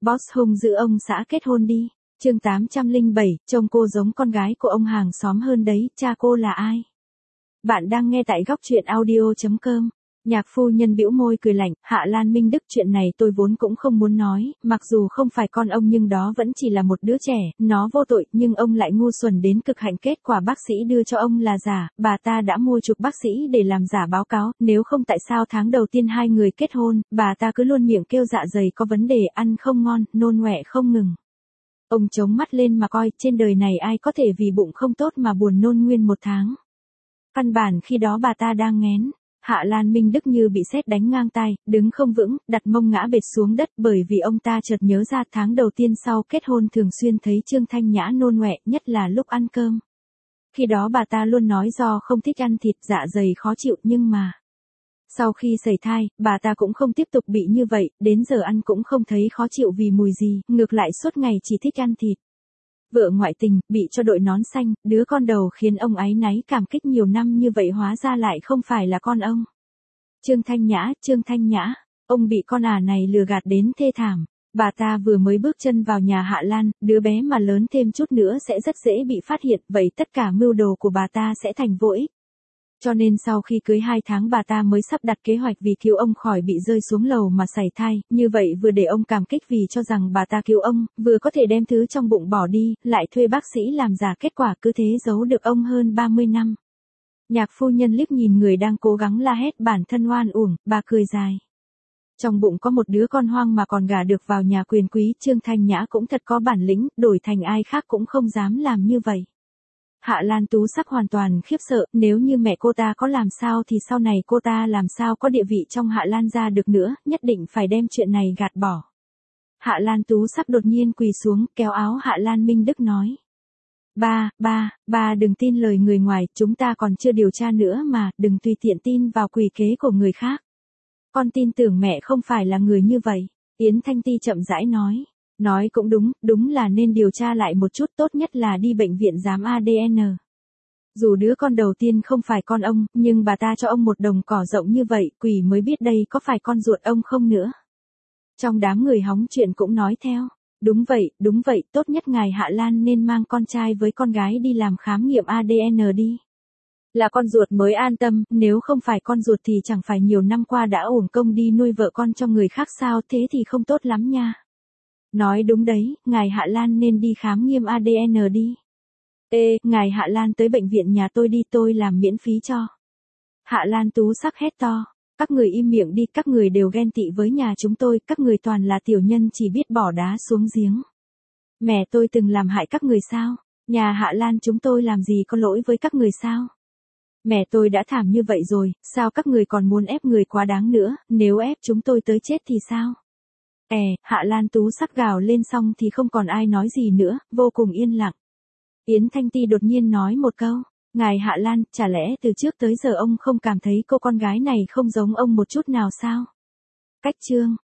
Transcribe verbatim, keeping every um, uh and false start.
Boss hung giữ ông xã kết hôn đi. Chương tám trăm lẻ bảy, trông cô giống con gái của ông hàng xóm hơn đấy, cha cô là ai? Bạn đang nghe tại góc truyện audio chấm com. Nhạc phu nhân bĩu môi cười lạnh, Hạ Lan Minh Đức, chuyện này tôi vốn cũng không muốn nói, mặc dù không phải con ông nhưng đó vẫn chỉ là một đứa trẻ, nó vô tội, nhưng ông lại ngu xuẩn đến cực hạn, kết quả bác sĩ đưa cho ông là giả, bà ta đã mua chuộc bác sĩ để làm giả báo cáo, nếu không tại sao tháng đầu tiên hai người kết hôn, bà ta cứ luôn miệng kêu dạ dày có vấn đề, ăn không ngon, nôn ọe không ngừng. Ông chống mắt lên mà coi, trên đời này ai có thể vì bụng không tốt mà buồn nôn nguyên một tháng. Căn bản khi đó bà ta đang nghén. Hạ Lan Minh Đức như bị sét đánh ngang tai, đứng không vững, đặt mông ngã bệt xuống đất, bởi vì ông ta chợt nhớ ra tháng đầu tiên sau kết hôn thường xuyên thấy Trương Thanh Nhã nôn ọe, nhất là lúc ăn cơm. Khi đó bà ta luôn nói do không thích ăn thịt, dạ dày khó chịu, nhưng mà sau khi sẩy thai, bà ta cũng không tiếp tục bị như vậy, đến giờ ăn cũng không thấy khó chịu vì mùi gì, ngược lại suốt ngày chỉ thích ăn thịt. Vợ ngoại tình, bị cho đội nón xanh, đứa con đầu khiến ông áy náy cảm kích nhiều năm như vậy hóa ra lại không phải là con ông. Trương Thanh Nhã, Trương Thanh Nhã, ông bị con ả này lừa gạt đến thê thảm. Bà ta vừa mới bước chân vào nhà Hạ Lan, đứa bé mà lớn thêm chút nữa sẽ rất dễ bị phát hiện, vậy tất cả mưu đồ của bà ta sẽ thành vô ích. Cho nên sau khi cưới hai tháng bà ta mới sắp đặt kế hoạch vì cứu ông khỏi bị rơi xuống lầu mà sảy thai, như vậy vừa để ông cảm kích vì cho rằng bà ta cứu ông, vừa có thể đem thứ trong bụng bỏ đi, lại thuê bác sĩ làm giả, kết quả cứ thế giấu được ông hơn ba mươi năm. Nhạc phu nhân liếc nhìn người đang cố gắng la hét bản thân oan uổng, bà cười dài. Trong bụng có một đứa con hoang mà còn gả được vào nhà quyền quý, Trương Thanh Nhã cũng thật có bản lĩnh, đổi thành ai khác cũng không dám làm như vậy. Hạ Lan Tú Sắc hoàn toàn khiếp sợ, nếu như mẹ cô ta có làm sao thì sau này cô ta làm sao có địa vị trong Hạ Lan gia được nữa, nhất định phải đem chuyện này gạt bỏ. Hạ Lan Tú Sắc đột nhiên quỳ xuống, kéo áo Hạ Lan Minh Đức nói. Ba, ba, ba đừng tin lời người ngoài, chúng ta còn chưa điều tra nữa mà, đừng tùy tiện tin vào quỷ kế của người khác. Con tin tưởng mẹ không phải là người như vậy, Yến Thanh Ti chậm rãi nói. Nói cũng đúng, đúng là nên điều tra lại một chút, tốt nhất là đi bệnh viện giám a đê en. Dù đứa con đầu tiên không phải con ông, nhưng bà ta cho ông một đồng cỏ rộng như vậy, quỷ mới biết đây có phải con ruột ông không nữa. Trong đám người hóng chuyện cũng nói theo. Đúng vậy, đúng vậy, tốt nhất ngài Hạ Lan nên mang con trai với con gái đi làm khám nghiệm a đê en đi. Là con ruột mới an tâm, nếu không phải con ruột thì chẳng phải nhiều năm qua đã uổng công đi nuôi vợ con cho người khác sao, thế thì không tốt lắm nha. Nói đúng đấy, ngài Hạ Lan nên đi khám nghiêm a đê en đi. Ê, ngài Hạ Lan tới bệnh viện nhà tôi đi, tôi làm miễn phí cho. Hạ Lan Tú Sắc hét to. Các người im miệng đi, các người đều ghen tị với nhà chúng tôi, các người toàn là tiểu nhân chỉ biết bỏ đá xuống giếng. Mẹ tôi từng làm hại các người sao? Nhà Hạ Lan chúng tôi làm gì có lỗi với các người sao? Mẹ tôi đã thảm như vậy rồi, sao các người còn muốn ép người quá đáng nữa, nếu ép chúng tôi tới chết thì sao? È, Hạ Lan Tú Sắc gào lên xong thì không còn ai nói gì nữa, vô cùng yên lặng. Yến Thanh Ti đột nhiên nói một câu, ngài Hạ Lan, chả lẽ từ trước tới giờ ông không cảm thấy cô con gái này không giống ông một chút nào sao? Cách chương